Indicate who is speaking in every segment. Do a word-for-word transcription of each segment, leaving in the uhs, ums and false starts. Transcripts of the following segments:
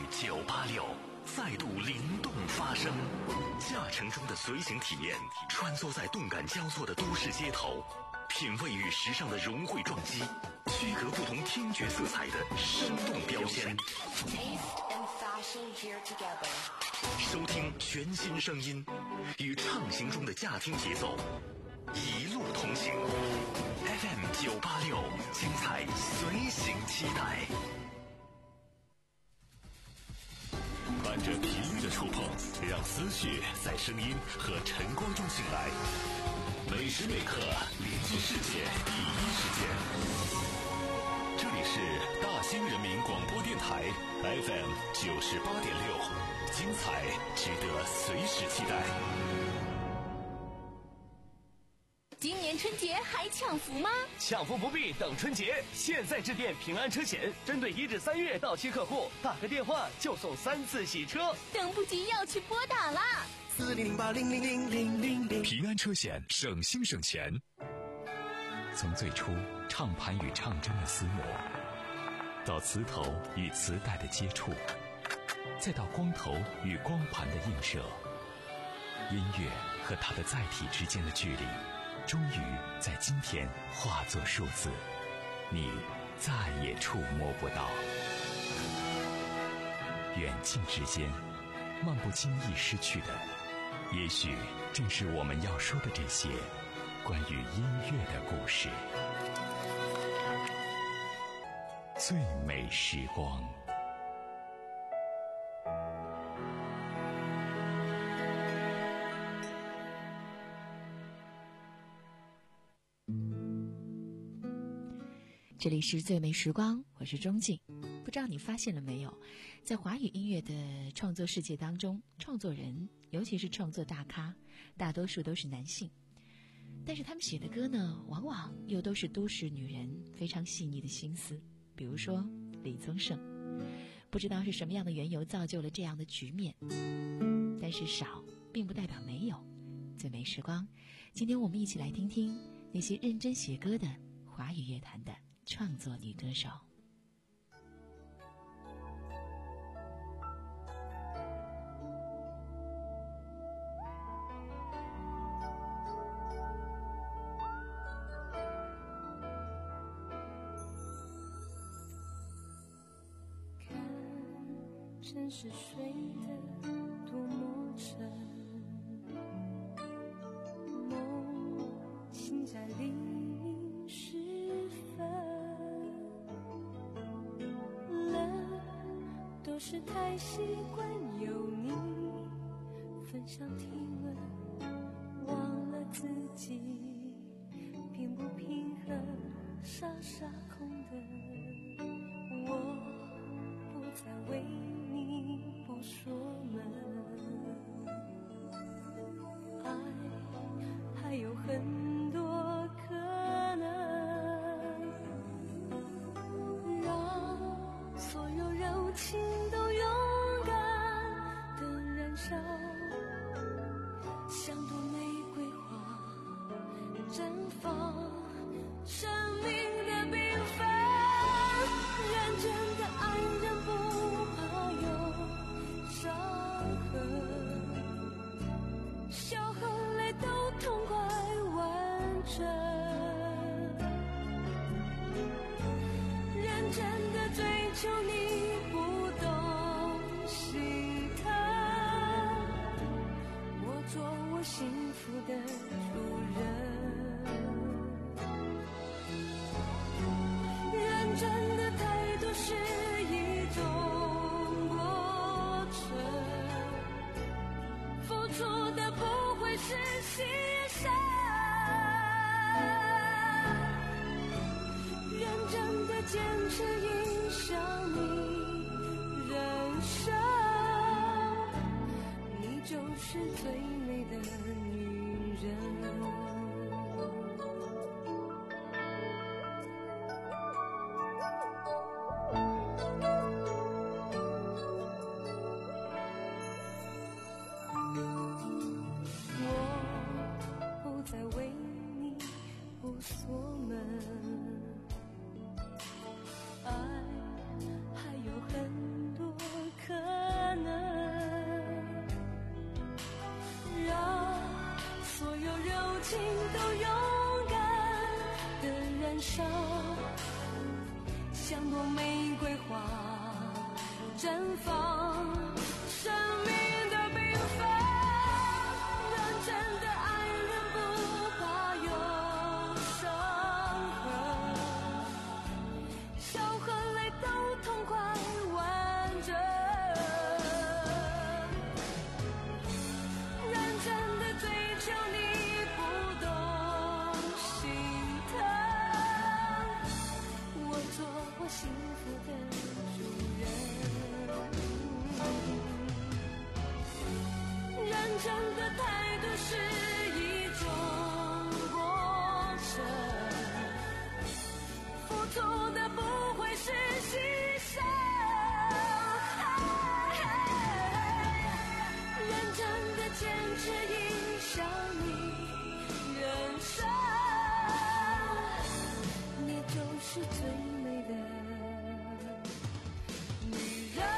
Speaker 1: 九八六再度灵动发声，驾乘中的随行体验，穿梭在动感交错的都市街头，品味与时尚的融汇撞击，区隔不同听觉色彩的生动标签。收听全新声音，与畅行中的驾听节奏，一路同行。F M 九八六，精彩随行期待。伴着频率的触碰，让思绪在声音和晨光中醒来。每时每刻连接世界第一时间。这里是大兴人民广播电台 F M 九十八点六，精彩值得随时期待。
Speaker 2: 今年春节还抢福吗？
Speaker 3: 抢福不必等春节，现在致电平安车险，针对一至三月到期客户，打个电话就送三次洗车。
Speaker 2: 等不及要去拨打啦！
Speaker 4: 四零零八零零零零零零。
Speaker 1: 平安车险，省心省钱。从最初唱盘与唱针的厮磨，到磁头与磁带的接触，再到光头与光盘的映射，音乐和它的载体之间的距离，终于在今天化作数字，你再也触摸不到。远近之间，漫不经意失去的，也许正是我们要说的这些关于音乐的故事。最美时光。
Speaker 5: 这里是最美时光，我是钟静。不知道你发现了没有，在华语音乐的创作世界当中，创作人尤其是创作大咖，大多数都是男性，但是他们写的歌呢，往往又都是都市女人非常细腻的心思。比如说李宗盛，不知道是什么样的缘由造就了这样的局面，但是少并不代表没有。最美时光，今天我们一起来听听那些认真写歌的华语乐坛的创作女歌手。
Speaker 6: 看城市睡得多么沉，梦醒在黎明时分，都是太习惯有你分享体温，忘了自己平不平衡，傻傻空等。我不再为你不说门，爱还有很多可能，让所有柔情都勇敢地燃烧，像朵玫瑰花绽放生命的缤纷。认真的爱人不怕有伤痕，笑和泪都痛快完成。认真的追求你不懂心疼，我做我幸福的主人。认真的态度是一种过程，付出的不会是牺牲。 玫瑰花绽放生命的缤纷。认真的爱人不怕有伤痕，笑和泪都痛快完整。认真的追求你不懂心疼，我做过幸福的主人。认真的态度是一种过程，付出的不会是牺牲。认真的坚持影响你人生，你就是最美的女人。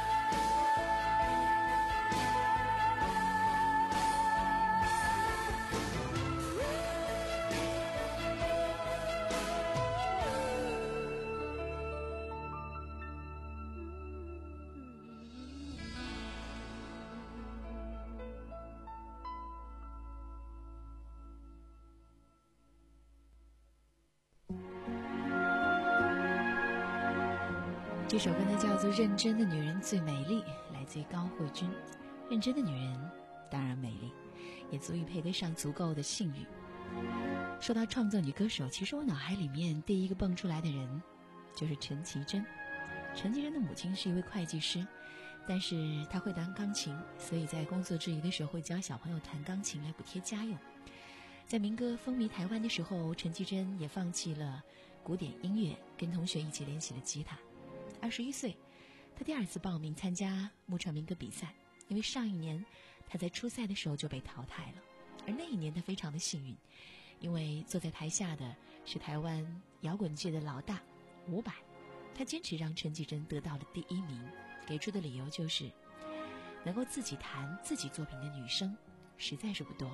Speaker 5: 这首歌呢叫做《认真的女人最美丽》，来自于高慧君。认真的女人当然美丽，也足以配得上足够的幸运。说到创作女歌手，其实我脑海里面第一个蹦出来的人就是陈绮贞。陈绮贞的母亲是一位会计师，但是她会弹钢琴，所以在工作之余的时候会教小朋友弹钢琴来补贴家用。在民歌风靡台湾的时候，陈绮贞也放弃了古典音乐，跟同学一起练习了吉他。二十一岁，他第二次报名参加牧传民歌比赛，因为上一年他在初赛的时候就被淘汰了。而那一年他非常的幸运，因为坐在台下的是台湾摇滚界的老大伍佰，他坚持让陈绮贞得到了第一名，给出的理由就是能够自己弹自己作品的女生实在是不多。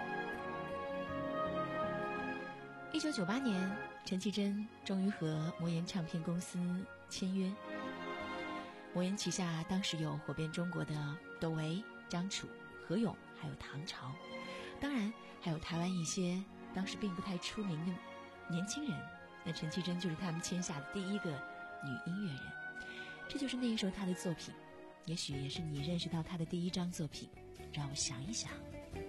Speaker 5: 一九九八年，陈绮贞终于和魔岩唱片公司签约。魔岩旗下当时有火遍中国的窦唯、张楚、何勇，还有唐朝，当然还有台湾一些当时并不太出名的年轻人。那陈绮贞就是他们签下的第一个女音乐人。这就是那一首她的作品，也许也是你认识到她的第一张作品。让我想一想。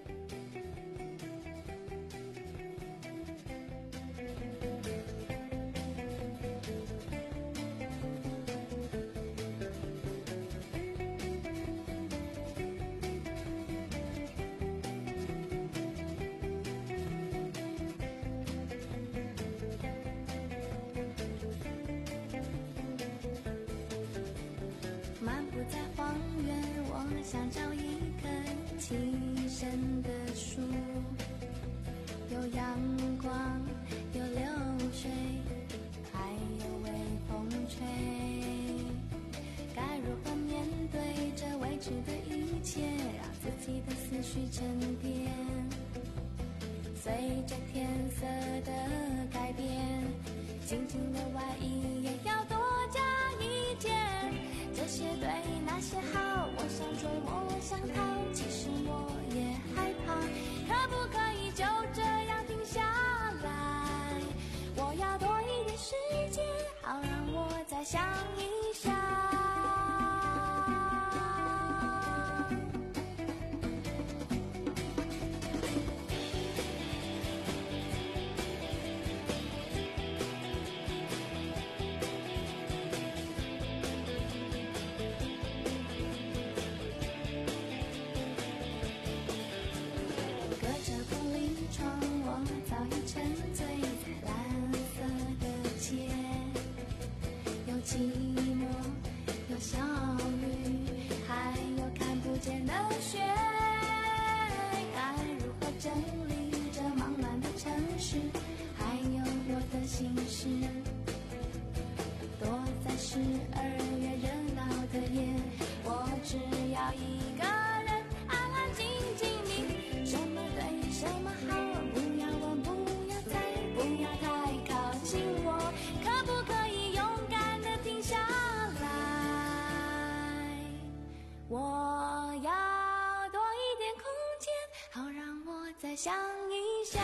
Speaker 6: 漫步在荒原，我想找一棵栖身的树，有阳光，有流水，还有微风吹。该如何面对这未知的一切，让自己的思绪沉淀？随着天色的改变，紧紧的外衣也要多加一件。这些对那些好，我想追，我想逃，其实我也害怕。可不可以就这样停下来？我要多一点时间，好让我再想一想。寂寞，有小雨，还有看不见的雪。该如何整理这忙乱的城市，还有我的心事？躲在十二月热闹的夜，我只要一个人安安静静的。什么对，什么好，不要问，不要猜，不要太靠近我。可不可以勇敢的想一想。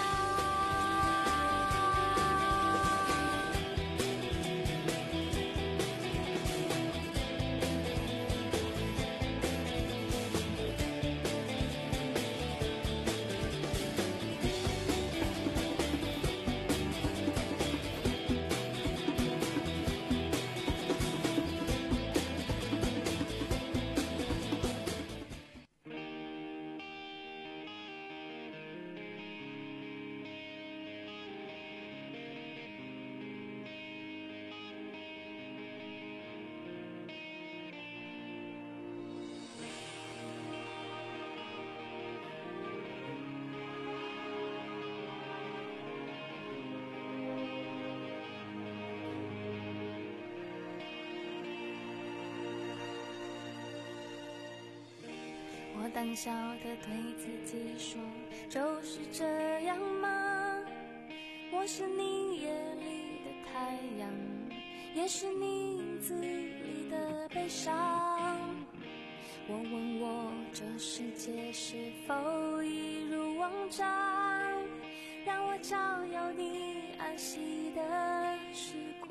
Speaker 6: 我胆小地对自己说，就是这样吗？我是你夜里的太阳，也是你影子里的悲伤。我问我这世界是否一如往常，让我照耀你安息的时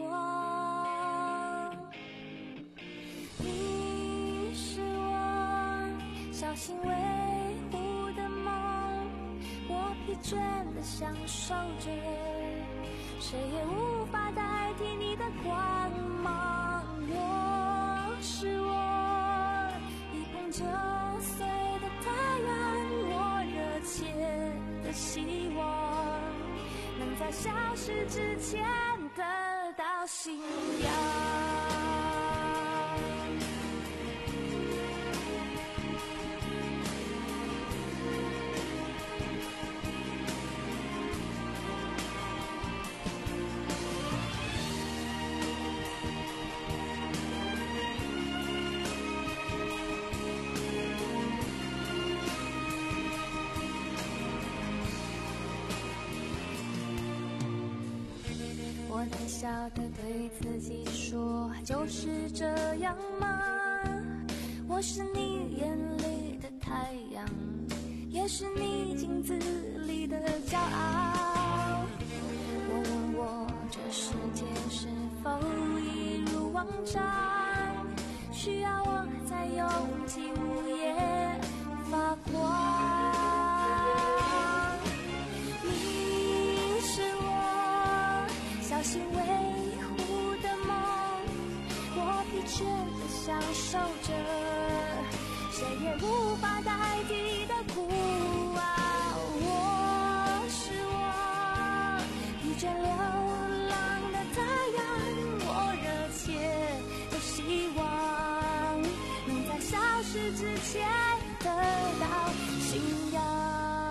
Speaker 6: 光。你是我小心维护的梦，我疲倦地享受着，谁也无法代替你的光芒。我是我一碰就碎的太阳，我热切的希望能在消失之前得到信仰。我胆小地对自己说，就是这样吗？我是你眼里的太阳，也是你镜子里的骄傲。我问我这世界是否一如往常，需要我才勇气午夜发光。小心维护的梦，我疲倦地享受着，谁也无法代替的孤傲。我是我疲倦流浪的太阳，我热切的希望能在消失之前得到信仰。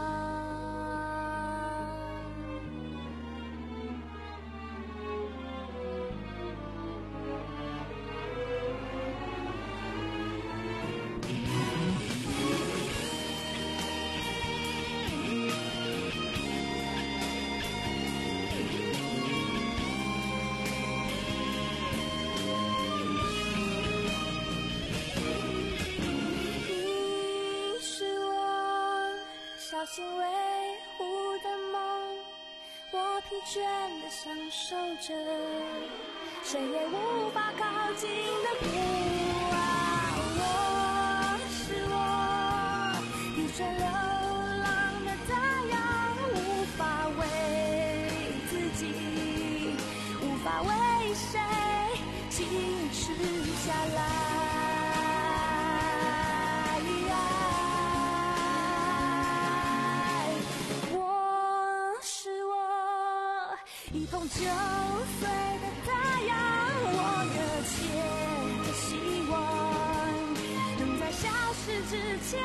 Speaker 6: 小心维护的梦，我疲倦地享受着，谁也无法靠近的孤傲。我是我疲倦流浪的太阳，无法为自己，无法为谁坚持下来。一碰就碎的太阳，我热切的希望能在消失之前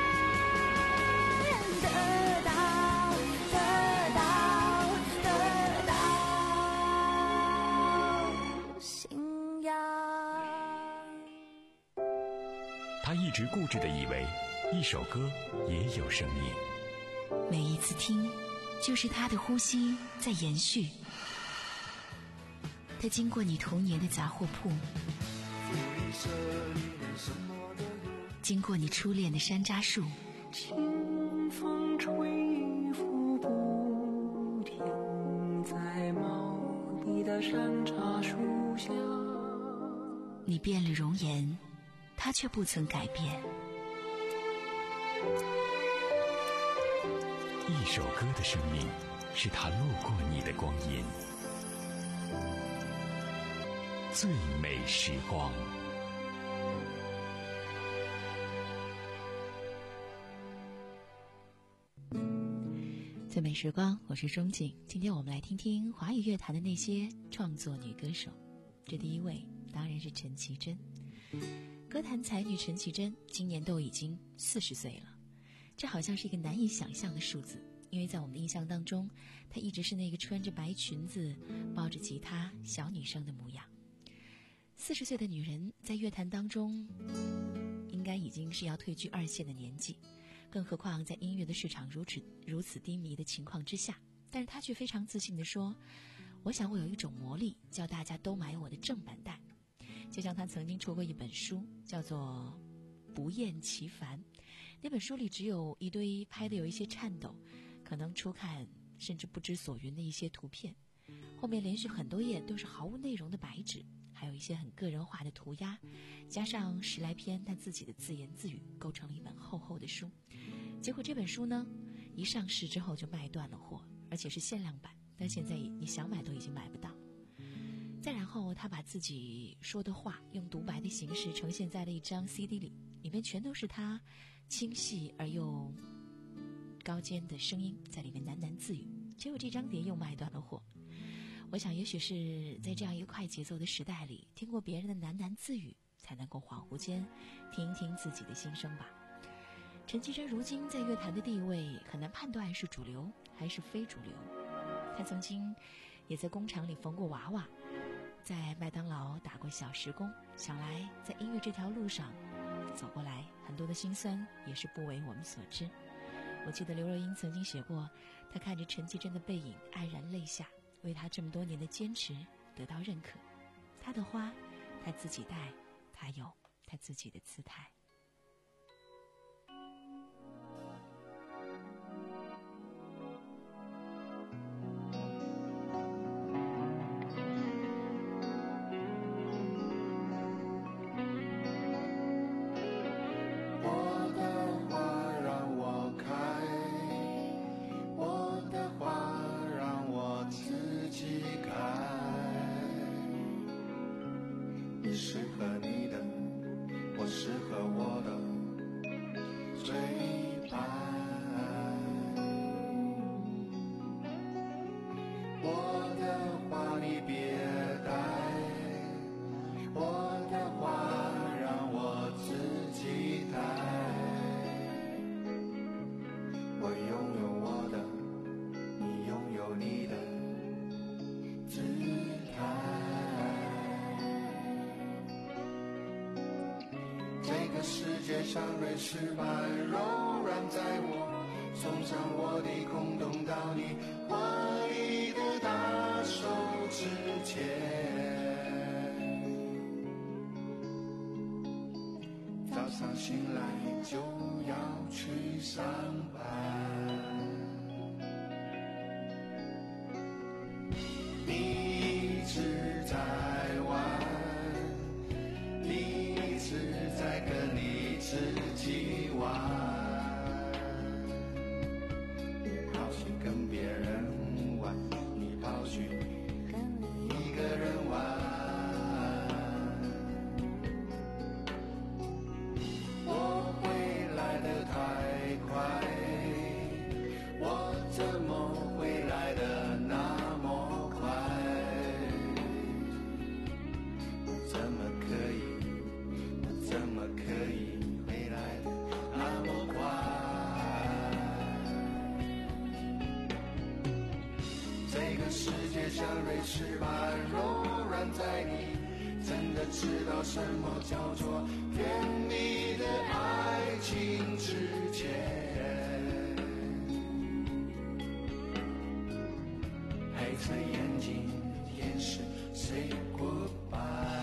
Speaker 6: 得到得到得到信仰。
Speaker 1: 他一直固执地以为一首歌也有生命，
Speaker 5: 每一次听就是他的呼吸在延续。它经过你童年的杂货铺，经过你初恋的山楂树，
Speaker 4: 清风吹拂山茶树下。
Speaker 5: 你变了容颜，他却不曾改变。
Speaker 1: 一首歌的生命，是他路过你的光阴。最美时光。
Speaker 5: 最美时光，我是钟景。今天我们来听听华语乐坛的那些创作女歌手。这第一位当然是陈绮贞。歌坛才女陈绮贞今年都已经四十岁了，这好像是一个难以想象的数字，因为在我们的印象当中，她一直是那个穿着白裙子抱着吉他小女生的模样。四十岁的女人在乐坛当中应该已经是要退居二线的年纪，更何况在音乐的市场如此如此低迷的情况之下，但是她却非常自信地说，我想我有一种魔力，叫大家都买我的正版带。就像她曾经出过一本书，叫做不厌其烦，那本书里只有一堆拍的有一些颤抖，可能初看甚至不知所云的一些图片，后面连续很多页都是毫无内容的白纸，还有一些很个人化的涂鸦，加上十来篇他自己的自言自语，构成了一本厚厚的书。结果这本书呢，一上市之后就卖断了货，而且是限量版，但现在你想买都已经买不到。再然后他把自己说的话用独白的形式呈现在了一张 C D 里，里面全都是他清晰而又高尖的声音在里面喃喃自语，结果这张碟又卖断了货。我想也许是在这样一个快节奏的时代里，听过别人的喃喃自语，才能够恍惚间听一听自己的心声吧。陈绮贞如今在乐坛的地位很难判断是主流还是非主流，她曾经也在工厂里缝过娃娃，在麦当劳打过小时工，想来在音乐这条路上走过来，很多的辛酸也是不为我们所知。我记得刘若英曾经写过，她看着陈绮贞的背影黯然泪下，为她这么多年的坚持得到认可。她的花她自己戴，她有她自己的姿态。
Speaker 7: 适合你的，我适合我的最白。我的花你别带，我的花让我自己带。我拥有我的，你拥有你的姿态。这个世界像瑞士般柔软，在我送上我的空洞到你怀里的大手之前。早上醒来就要去上班，你一直在玩，你一直在跟你自己玩，你跑去跟别人玩，你跑去跟你一个人玩。我回来的太快，我怎么会来的那么快？我怎么可以怎么可以回来的那么快？这个世界像瑞士般柔软，在你真的知道什么叫做甜蜜的爱情之前。黑着眼睛掩饰 say goodbye。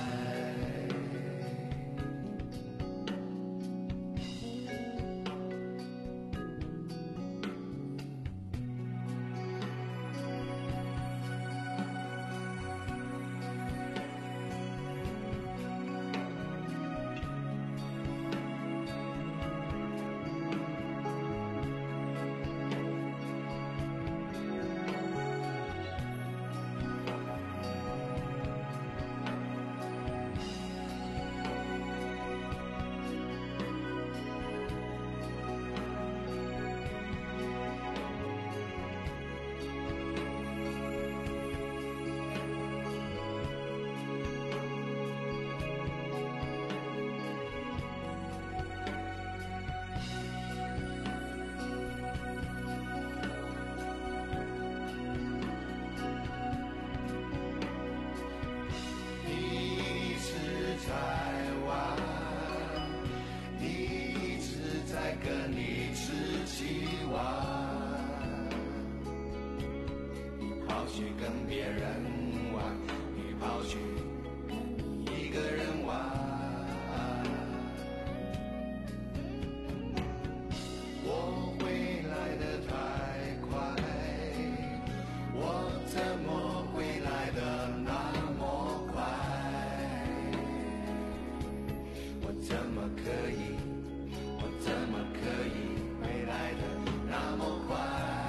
Speaker 7: 可以，我怎么可以未来的那么快？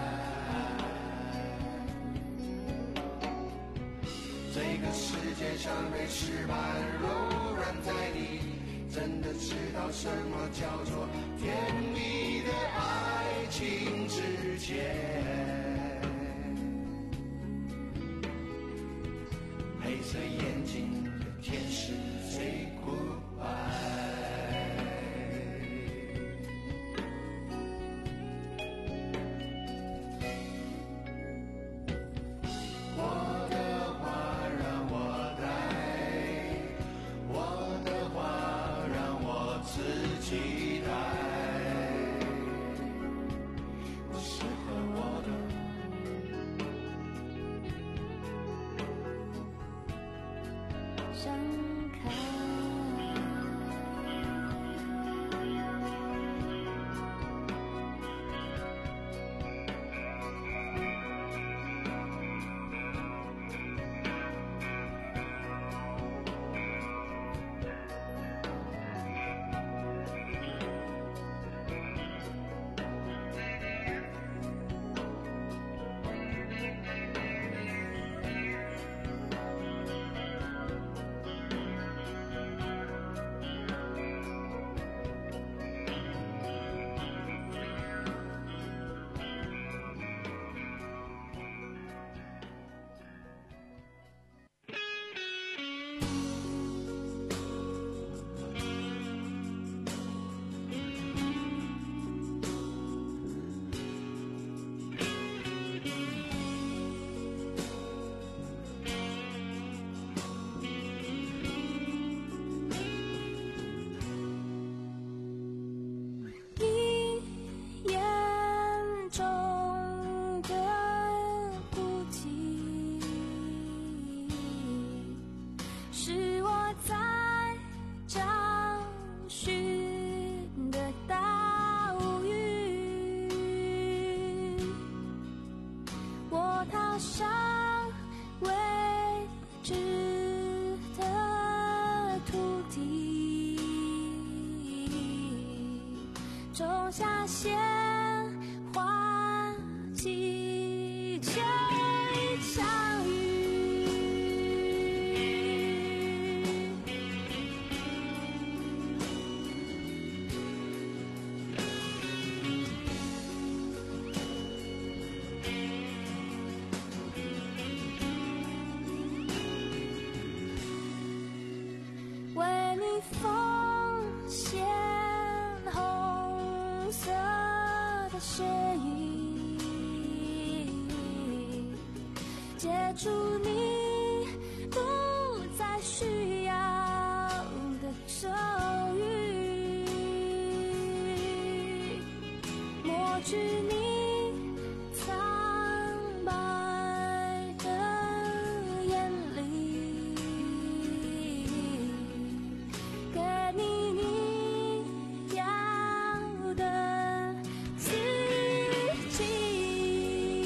Speaker 7: 这个世界像瑞士般柔软，在你真的知道什么叫做甜蜜的爱情之前。黑色眼睛的天使 say goodbye。我的话让我带，我的话让我自己带，不适合我的。
Speaker 6: 想看。种下鲜花，祈求一场雨。为你奉献红色的血衣，接住你不再需要的咒语，抹去你苍白的眼里，给你你要的自己。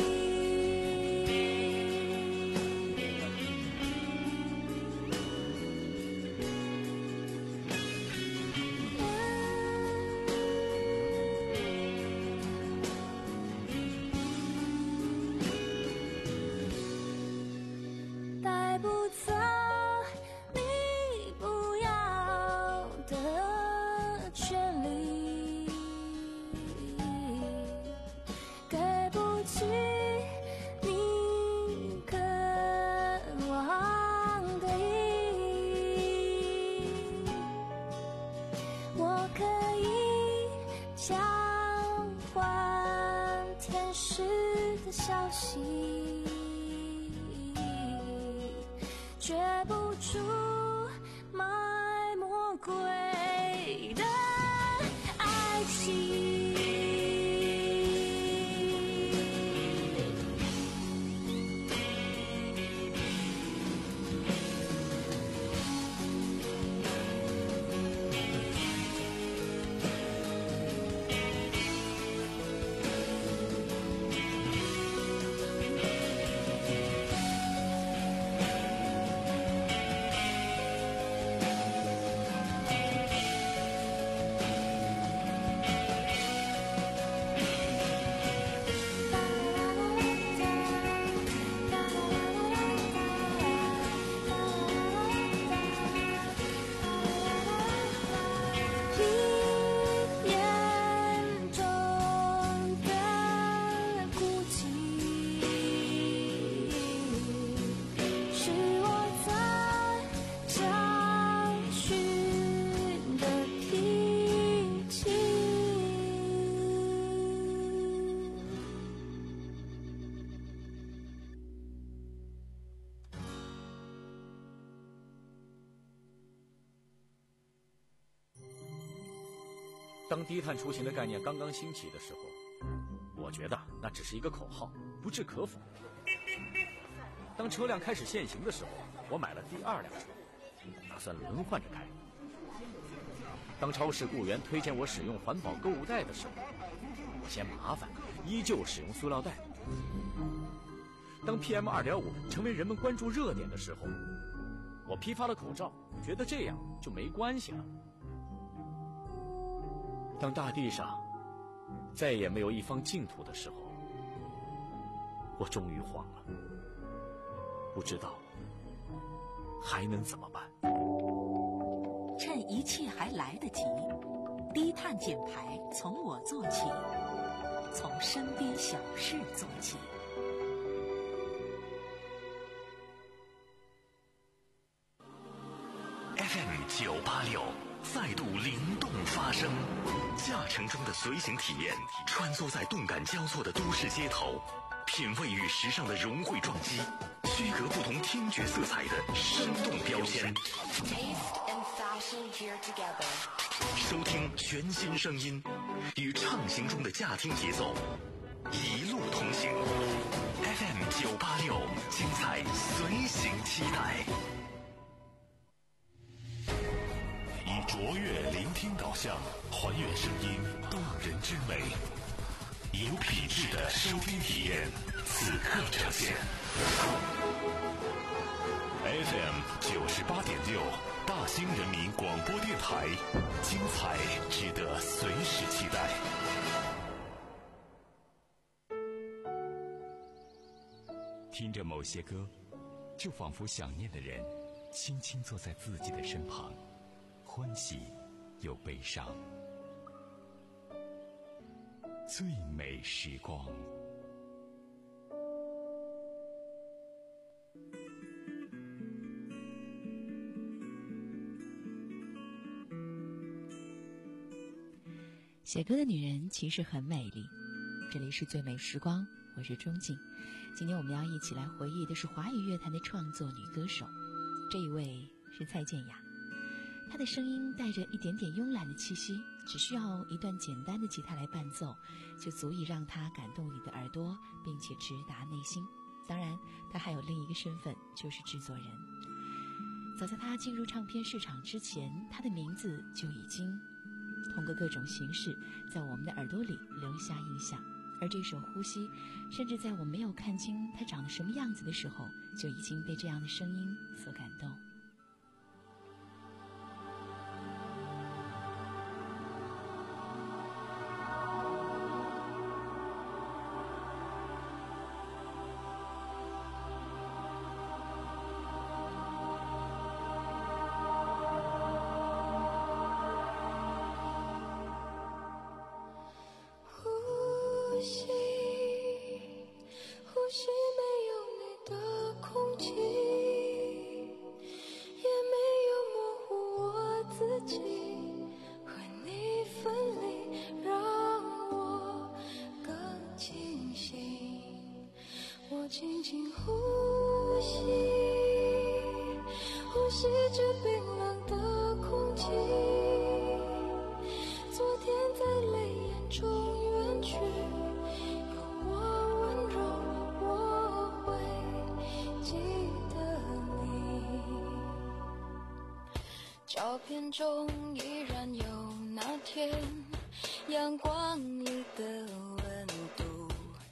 Speaker 6: 带不走你不要的权利，给不起你渴望的意义。我可以交换天使的消息，绝不出卖魔鬼的爱情。
Speaker 8: 当低碳出行的概念刚刚兴起的时候，我觉得那只是一个口号，不置可否。当车辆开始限行的时候，我买了第二辆车，打算轮换着开。当超市雇员推荐我使用环保购物袋的时候，我嫌麻烦，依旧使用塑料袋。当 P M 二点五 成为人们关注热点的时候，我批发了口罩，觉得这样就没关系了。当大地上再也没有一方净土的时候，我终于慌了，不知道还能怎么办。
Speaker 9: 趁一切还来得及，低碳减排从我做起，从身边小事做起。
Speaker 1: F M 九八六再度灵动发声，驾乘中的随行体验，穿梭在动感交错的都市街头，品味与时尚的融汇撞击，区隔不同听觉色彩的生动标签。收听全新声音，与畅行中的驾听节奏，一路同行。F M 九八六，精彩随行期待。以卓越聆听导向，还原声音动人之美，有品质的收听体验，此刻呈现。F M 九十八点六，大兴人民广播电台，精彩值得随时期待。听着某些歌，就仿佛想念的人轻轻坐在自己的身旁，欢喜又悲伤。最美时光。
Speaker 5: 写歌的女人其实很美丽。这里是最美时光，我是钟静。今天我们要一起来回忆的是华语乐坛的创作女歌手，这一位是蔡健雅。她的声音带着一点点慵懒的气息，只需要一段简单的吉他来伴奏，就足以让她感动你的耳朵，并且直达内心。当然，她还有另一个身份，就是制作人。早在她进入唱片市场之前，她的名字就已经通过各种形式在我们的耳朵里留下印象。而这首《呼吸》，甚至在我没有看清她长得什么样子的时候，就已经被这样的声音所感动。
Speaker 6: 轻轻呼吸，呼吸着冰冷的空气。昨天在泪眼中远去，有我温柔，我会记得你。照片中依然有那天阳光里的温度，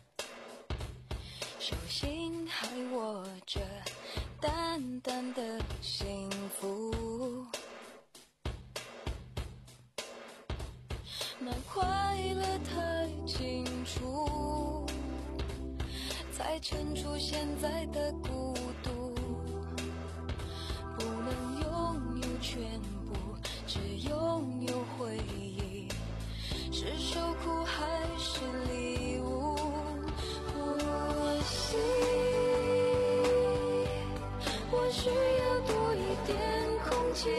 Speaker 6: 手心还握着淡淡的幸福，那快乐太清楚，才衬出现在的孤独。不能拥有全部，只拥有回忆，是受苦还是礼物？呼吸，我需要多一点空气，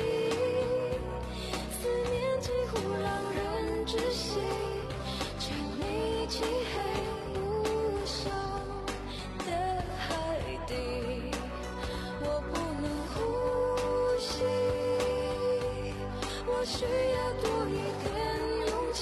Speaker 6: 思念几乎让人窒息，沉溺漆黑无声的海底，我不能呼吸，我需要多一点起，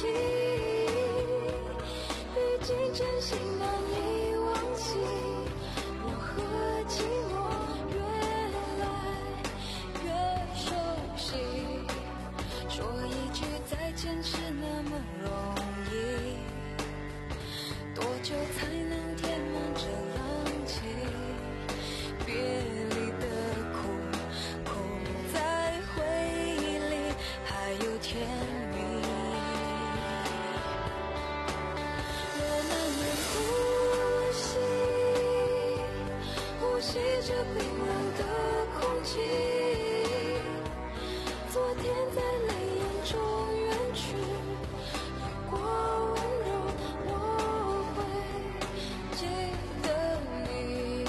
Speaker 6: 毕竟真心难以忘记，我和寂寞越来越熟悉，说一句再见是那么容易，多久才能填满这浪迹？别离的苦，苦在回忆里还有甜蜜。我慢慢呼吸，呼吸着冰冷的空气，昨天在泪眼中远去，如果温柔我会记得你。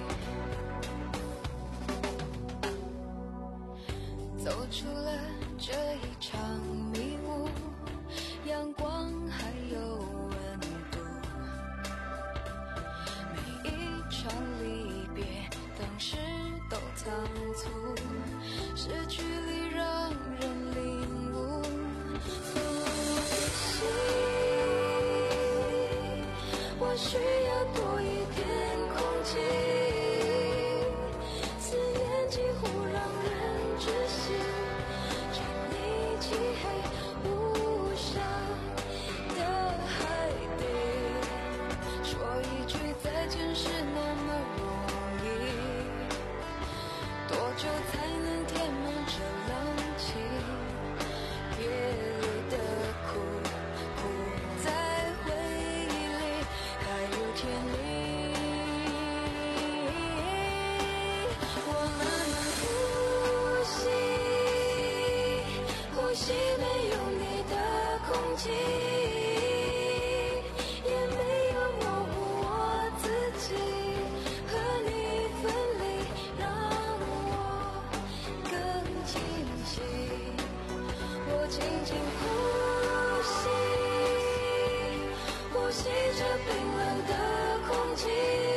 Speaker 6: 走出了这一场迷雾，阳光还有温度，每一场离别当时都仓促，失去里让人领悟。呼吸，我需要多一点空气，思念几乎让人窒息，沉溺漆黑无暇的海底，说一句再见是那么容易，多久才能填满这浪迹？别离的苦，苦在回忆里还有甜蜜。我慢慢呼吸，呼吸没有你的空气，也没有模糊我自己，和你分离让我更清晰。我轻轻呼吸，呼吸着冰冷的空气，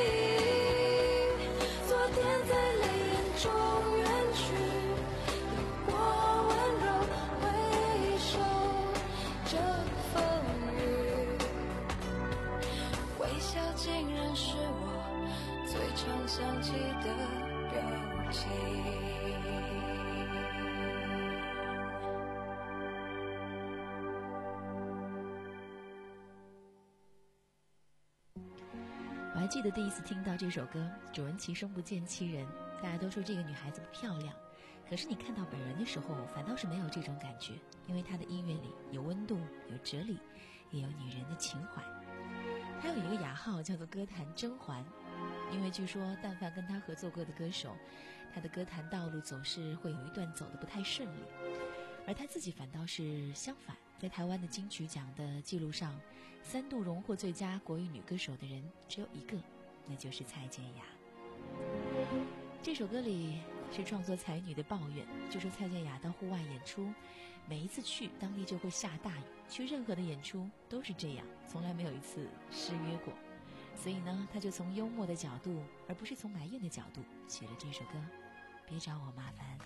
Speaker 6: 昨天在泪眼中远去，有过温柔回首这风雨，微笑竟然是我最常想起的表情。
Speaker 5: 我还记得第一次听到这首歌，主人其声不见其人，大家都说这个女孩子不漂亮，可是你看到本人的时候反倒是没有这种感觉，因为她的音乐里有温度，有哲理，也有女人的情怀。她有一个雅号叫做歌坛甄嬛，因为据说但凡跟她合作过的歌手，她的歌坛道路总是会有一段走得不太顺利，而她自己反倒是相反，在台湾的金曲奖的记录上，三度荣获最佳国语女歌手的人只有一个，那就是蔡健雅。这首歌里是创作才女的抱怨，就说蔡健雅到户外演出，每一次去当地就会下大雨，去任何的演出都是这样，从来没有一次失约过。所以呢，她就从幽默的角度，而不是从埋怨的角度写了这首歌，别找我麻烦。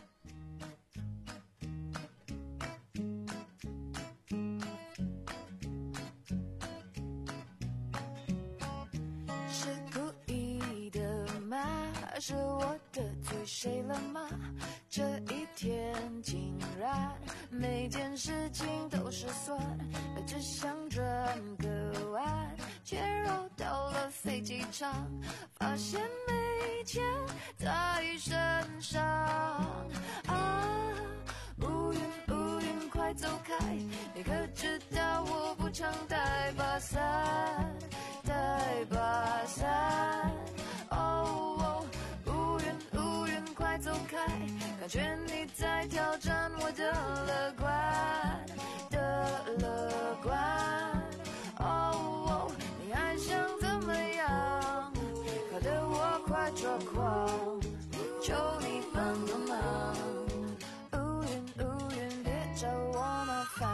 Speaker 6: 是我得罪谁了吗？这一天竟然每件事情都失算，只想转个弯，却绕到了飞机场，发现没钱在身上。啊，乌云乌云快走开，你可知道我不常带把伞，带把伞。哦，乌云乌云快走开，感觉你在挑战我的乐观的乐观。哦，你还想怎么样？搞得我快抓狂，求你帮个忙。乌云乌云别找我麻烦。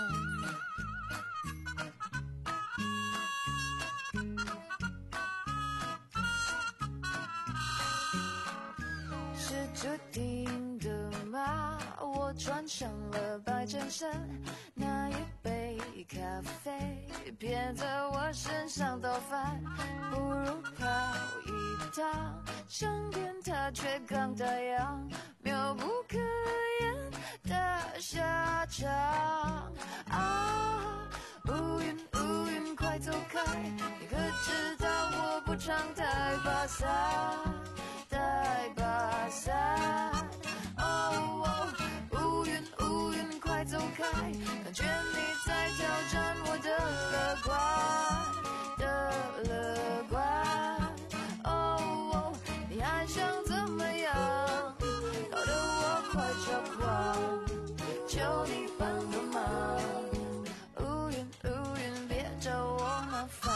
Speaker 6: 是注定的吗？我穿上了白衬衫，那一杯
Speaker 10: 杯咖啡，别在我身上倒翻，不如跑一趟，上天它却刚打烊，妙不可言的下场啊！乌云乌云快走开，你可知道我不常带把伞，带把伞。哦哦，乌云乌云快走开，感觉你在挑战我的乐观的乐观。哦哦，你还想怎么样？搞得我快抓狂，求你帮个忙。乌云乌云别找我麻烦。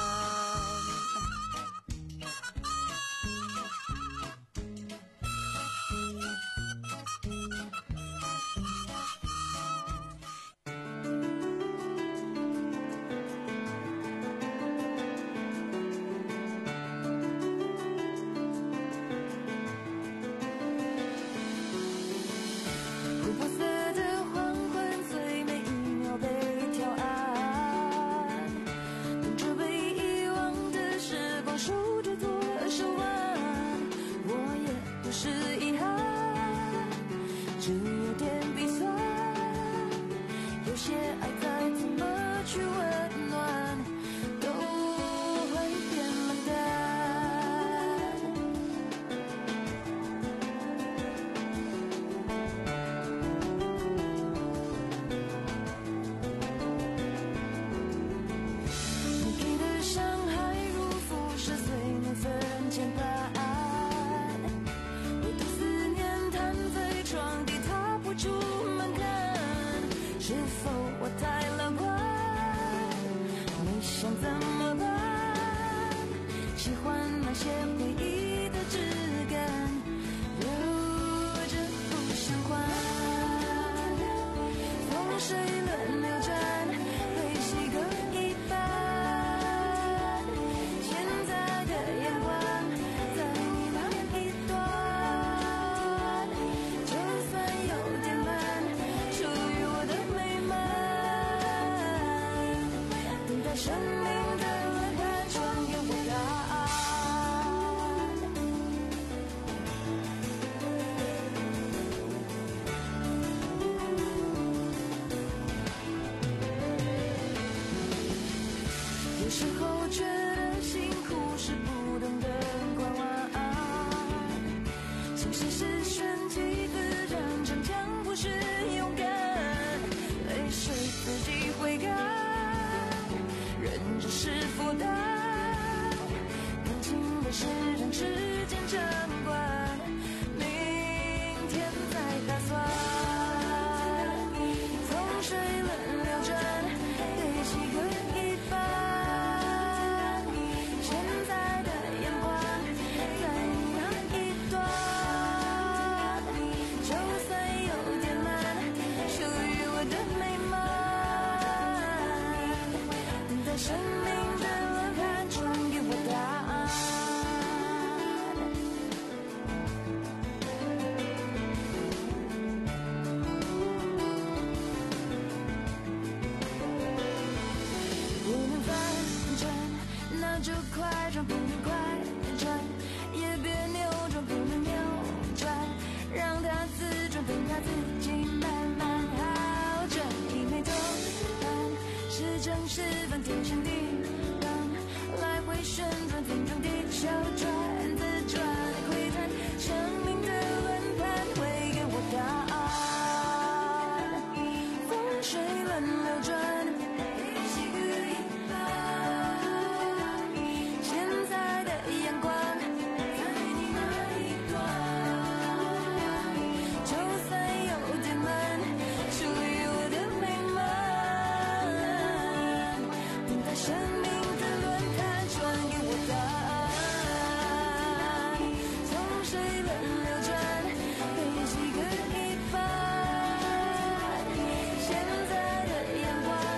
Speaker 10: 现在的眼光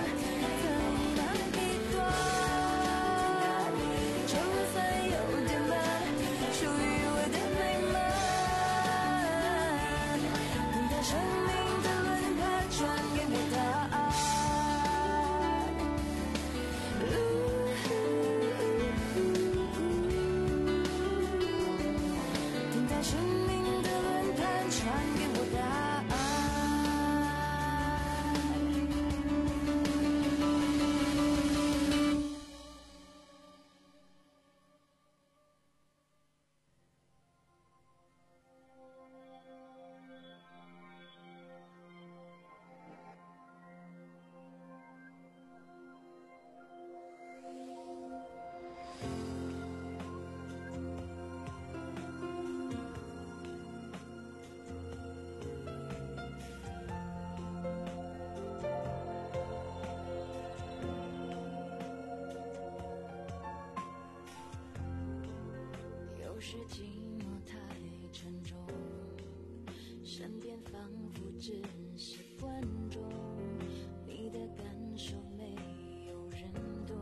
Speaker 6: 是寂寞太沉重，身边仿佛只是观众，你的感受没有人懂。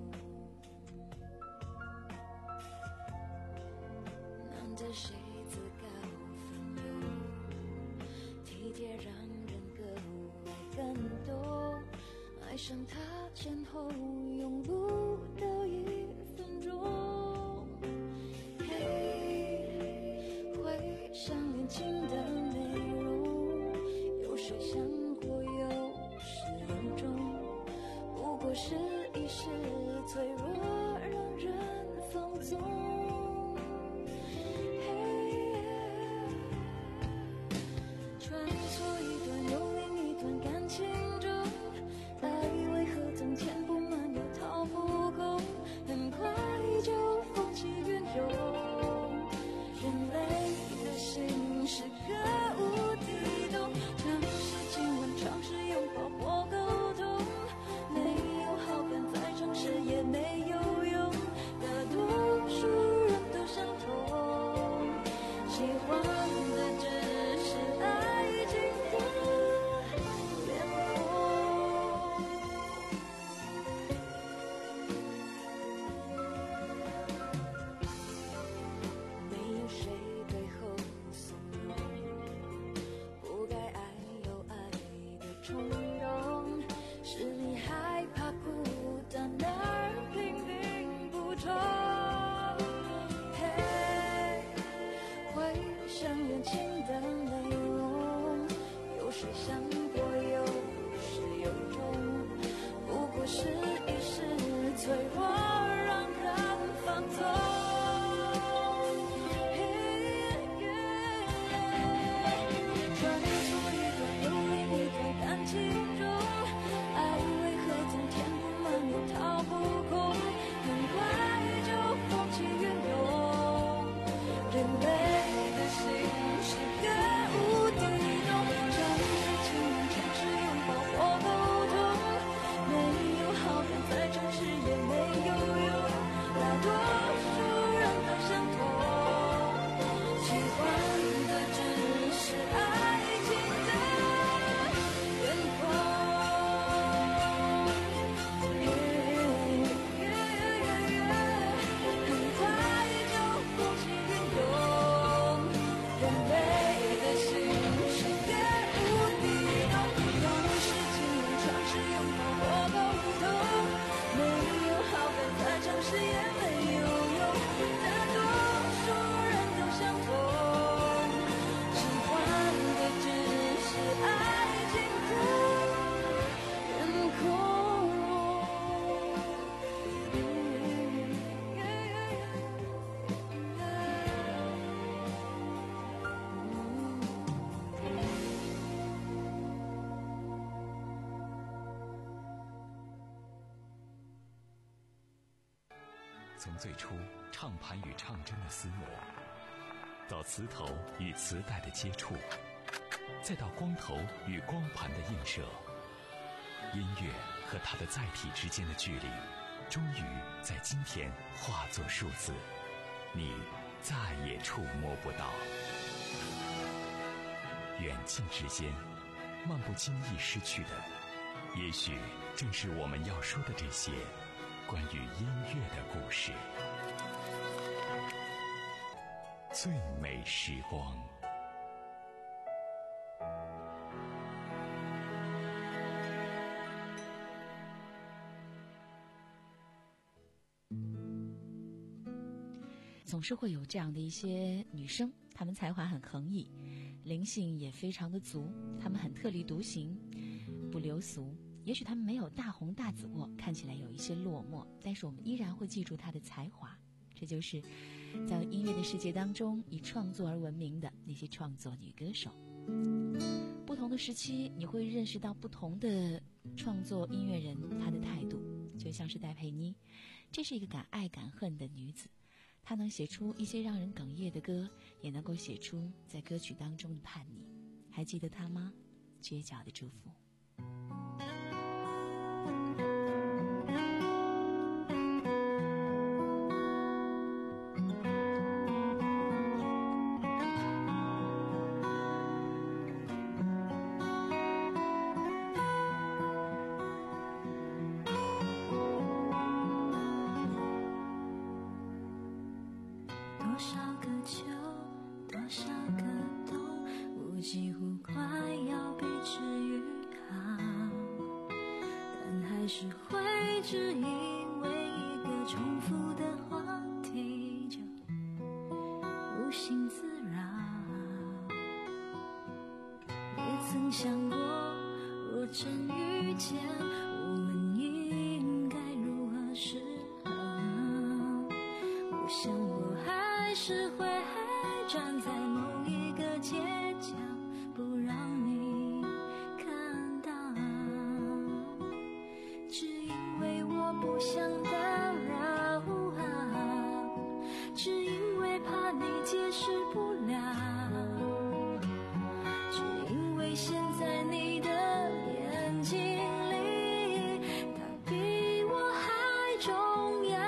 Speaker 6: 难得谁自告奋勇，体贴让人格外感动，爱上他前后用不到一分钟。嘿，回想恋情的内容，有谁想过有始有终，不过是一时脆弱让人放纵。穿梭一段又另一段感情中，爱为何总填不满又掏不空，很快就风起云涌。人类的心是个无底洞，尝试亲吻，尝试拥抱或沟通，没有好感再尝试也没有用，大多数人都相同，喜欢的只是爱情的脸孔。没有谁背后怂恿，不该爱有爱的冲动，是你害怕孤单而拼命补充。嘿，回想恋情的内容，有谁想过有始有终，不过是一时脆弱让人放纵。穿梭一段又另一段感情中，爱为何总填不满又掏不空，很快就风起云涌。人类的心是个无底洞，尝试亲吻，尝试拥抱或沟通，没有好感再尝试也没有用，大多数人都相同，喜欢的只是爱情的脸孔。很快就风起云涌，人类的心是个无底洞，尝试亲吻，尝试拥抱或沟通，没有好感再尝试也没有用，大多数人都相同，喜欢的只是爱情的脸孔。
Speaker 1: 从最初唱盘与唱针的厮磨，到磁头与磁带的接触，再到光头与光盘的映射，音乐和它的载体之间的距离，终于在今天化作数字，你再也触摸不到。远近之间，漫不经意失去的，也许正是我们要说的这些关于音乐的故事。最美时光。
Speaker 5: 总是会有这样的一些女生，她们才华很横溢，灵性也非常的足，她们很特立独行，不流俗。也许她们没有大红大紫过，看起来有一些落寞，但是我们依然会记住她的才华。这就是在音乐的世界当中以创作而闻名的那些创作女歌手。不同的时期，你会认识到不同的创作音乐人她的态度，就像是戴佩妮，这是一个敢爱敢恨的女子。她能写出一些让人哽咽的歌，也能够写出在歌曲当中的叛逆。还记得她吗？街角的祝福。
Speaker 6: 是会只因为一个重复的话题就无心自扰？也曾想过，若真遇见，我们应该如何是好？我想我还是会站在某一个街角，不让你看到，只因为我不想打扰，只因为怕你解释不了，只因为现在你的眼睛里，它比我还重要。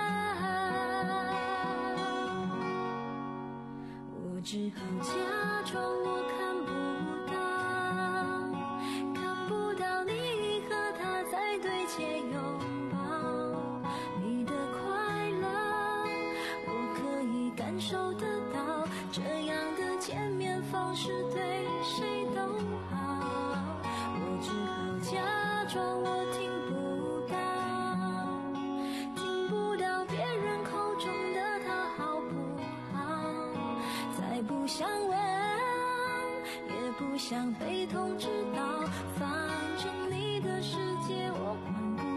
Speaker 6: 我只好假装我看不到，看不到你和他在对街拥抱，你的快乐我可以感受得到，这样的见面方式对谁都好。我只好假装我听不到，听不到别人口中的他好不好，再不想问，也不想被通知到，反正你的世界我管不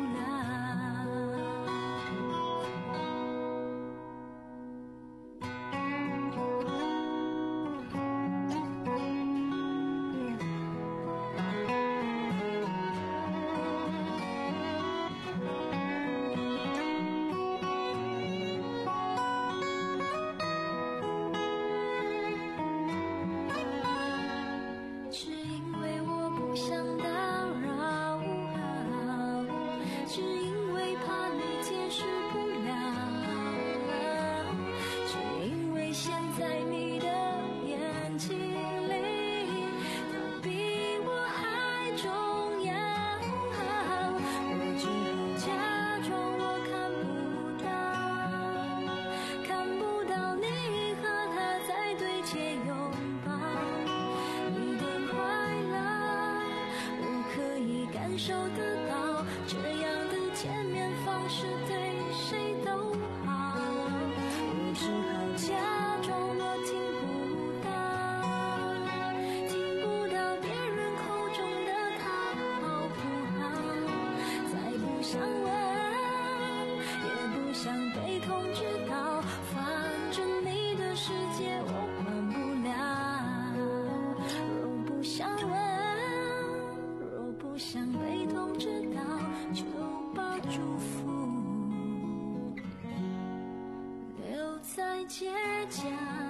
Speaker 6: 只因为我不想打扰，只因为怕你解释不了，只因为现在你的眼睛里，它比我还重要。我只好假装我看不到，看不到你和他在对街拥抱，你的快乐我可以感受得到，这样的见面方式对谁都好。我只好假装我听不到，听不到别人口中的他好不好，再不想问，也不想被通知到，反正你的世界我管不了。若不想问，若不想被通知到，就把祝福留在街角。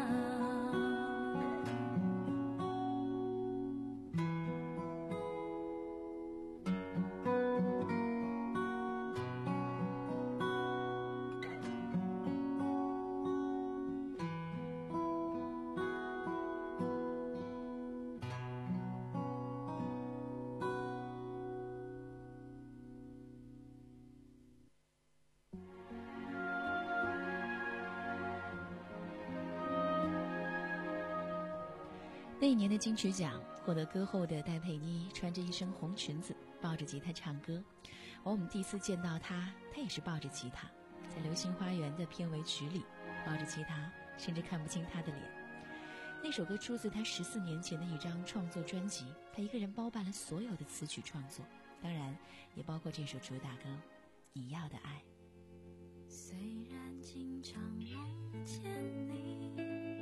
Speaker 5: 那一年的金曲奖获得歌后的戴佩妮穿着一身红裙子，抱着吉他唱歌。而我们第一次见到她，她也是抱着吉他，在《流星花园》的片尾曲里抱着吉他，甚至看不清她的脸。那首歌出自她十四年前的一张创作专辑，她一个人包办了所有的词曲创作，当然也包括这首主打歌《你要的爱》。
Speaker 6: 虽然经常梦见你，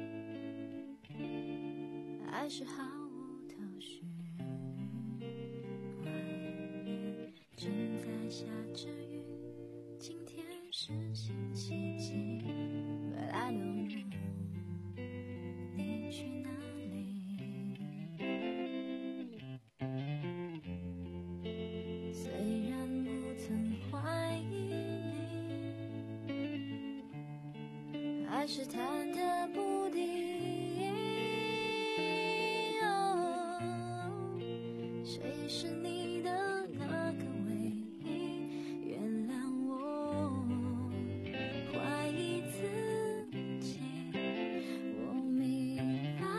Speaker 6: 还是毫无头绪，外面正在下着雨，今天是星期几 But I don't know 你去哪里。虽然不曾怀疑你，还是忐忑不定。谁是你的那个唯一？原谅我怀疑自己。我明白，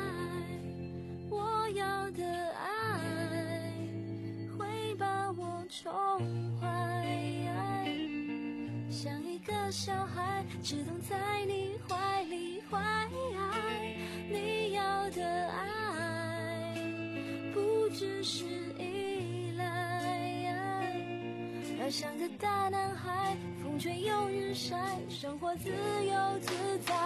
Speaker 6: 我要的爱会把我宠坏。 个小孩，只懂在你怀里怀。你要的爱，不只是依赖，而像个大男孩，风吹又日晒，生活自由自在。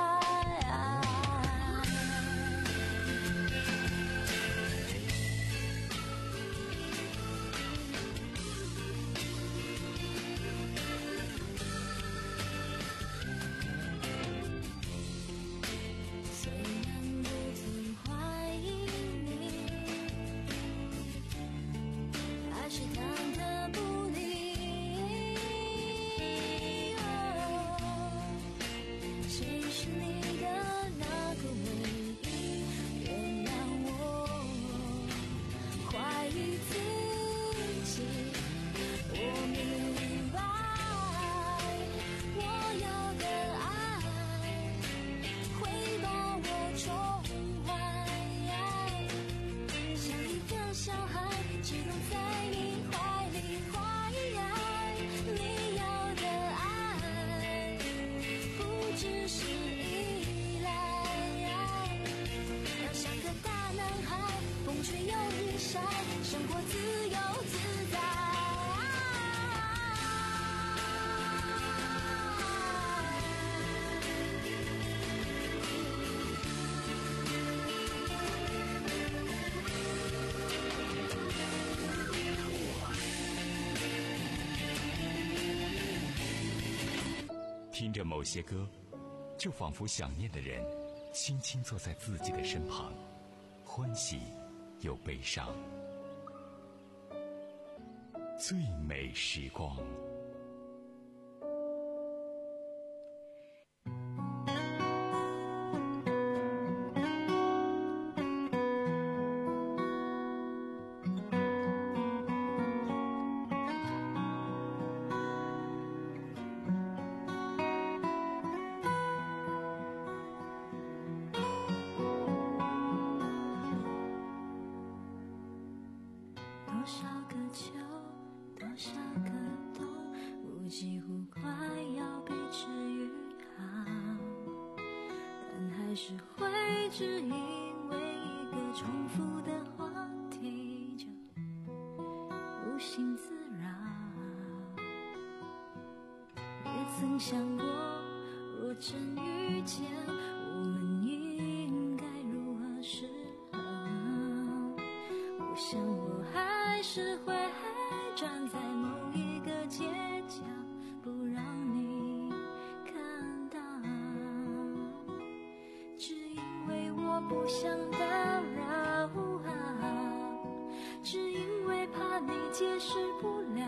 Speaker 6: 生活自由自在。
Speaker 1: 听着某些歌，就仿佛想念的人轻轻坐在自己的身旁，欢喜又悲伤。最美时光。
Speaker 6: 多少个秋，多少个冬，我几乎快要被治愈好，但还是会只因为一个重复的话题就无心自扰。也曾想过，若真遇见，我们应该如何是好。我想我还是会站在某一个街角，不让你看到，只因为我不想打扰，只因为怕你解释不了，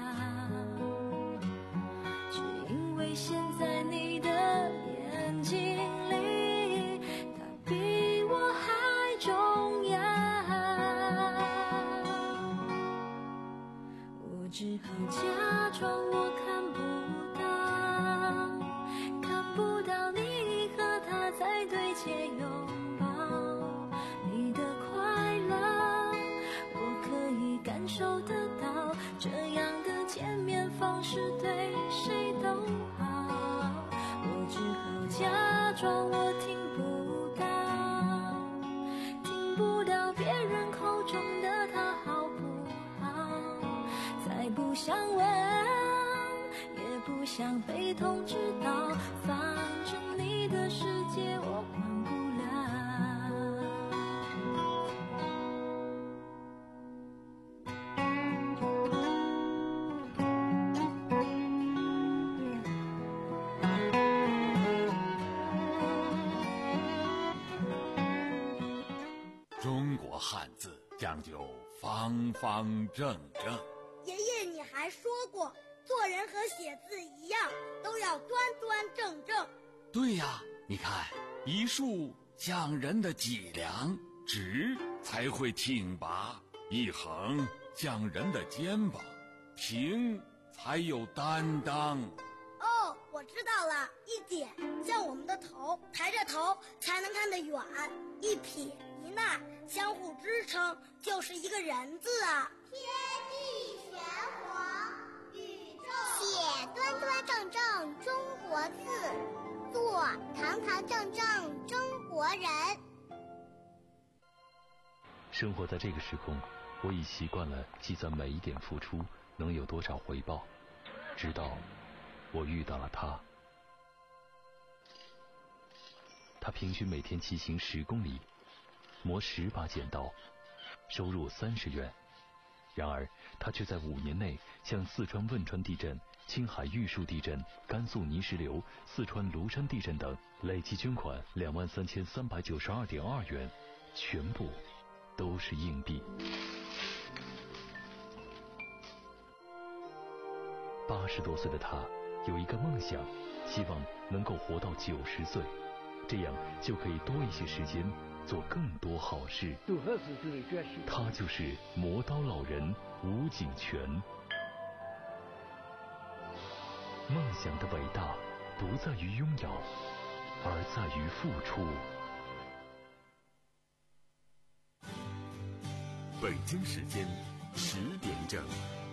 Speaker 6: 只因为现在你的眼睛里，它比我还重要。我只好假装我看不到，看不到你和他在对街拥抱，你的快乐我可以感受得到，这样的见面方式对谁都好。我只好假装我听不到，听不到别人口中的他好不好，再不想问，也不想被通知到，反正你的世界我管不了。
Speaker 11: 中国汉字讲究方方正正。
Speaker 12: 爷爷，你还说过，做人和写字一样，都要端端正正。
Speaker 11: 对呀，你看，一竖像人的脊梁，直才会挺拔；一横像人的肩膀，平才有担当。
Speaker 12: 哦，我知道了，一点像我们的头，抬着头才能看得远；一撇一捺相互支撑，就是一个人字啊。
Speaker 13: 天地玄黄，宇宙写端端正正中国字。
Speaker 12: 正正中国人。
Speaker 13: 生活在这个时空，我已习惯了计算每一点付出能有多少回报，直到我遇到了他。他平均每天骑行十公里，磨十把剪刀，收入三十元。然而他却在五年内向四川汶川地震、青海玉树地震、甘肃泥石流、四川庐山地震等累计捐款两万三千三百九十二点二元，全部都是硬币。八十多岁的他有一个梦想，希望能够活到九十岁，这样就可以多一些时间做更多好事。他就是磨刀老人吴景全。梦想的伟大不在于拥有，而在于付出。
Speaker 14: 北京时间十点整。